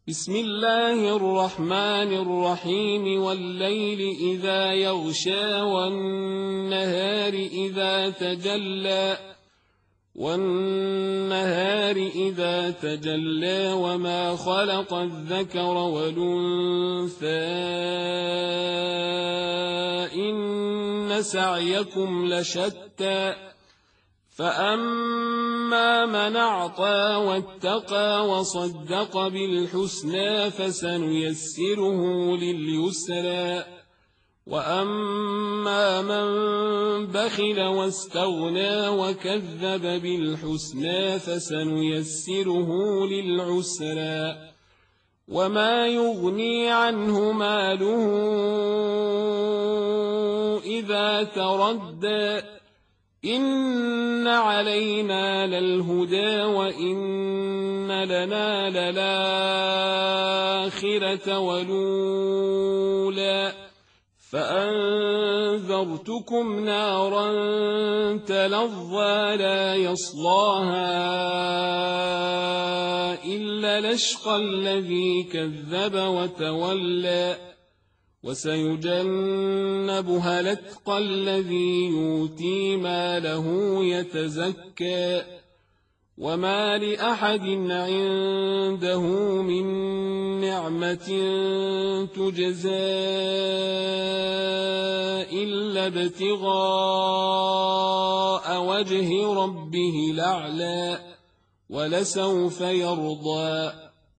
بسم الله الرحمن الرحيم والليل إذا يغشى والنهار إذا تجلى وما خلق الذكر والأنثى إن سعيكم لشتى فأما من أعطى واتقى وصدق بالحسنى فسنيسره لليسرى وأما من بخل واستغنى وكذب بالحسنى فسنيسره للعسرى وما يغني عنه ماله إذا تردى إن علينا للهدى وإن لنا للآخرة والأولى فأنذرتكم نارا تلظى لا يصلاها إلا الأشقى الذي كذب وتولى وسيجنبها الأتقى الذي يؤتي ماله يتزكى وما لأحد عنده من نعمة تجزى إلا ابتغاء وجه ربه الأعلى ولسوف يرضى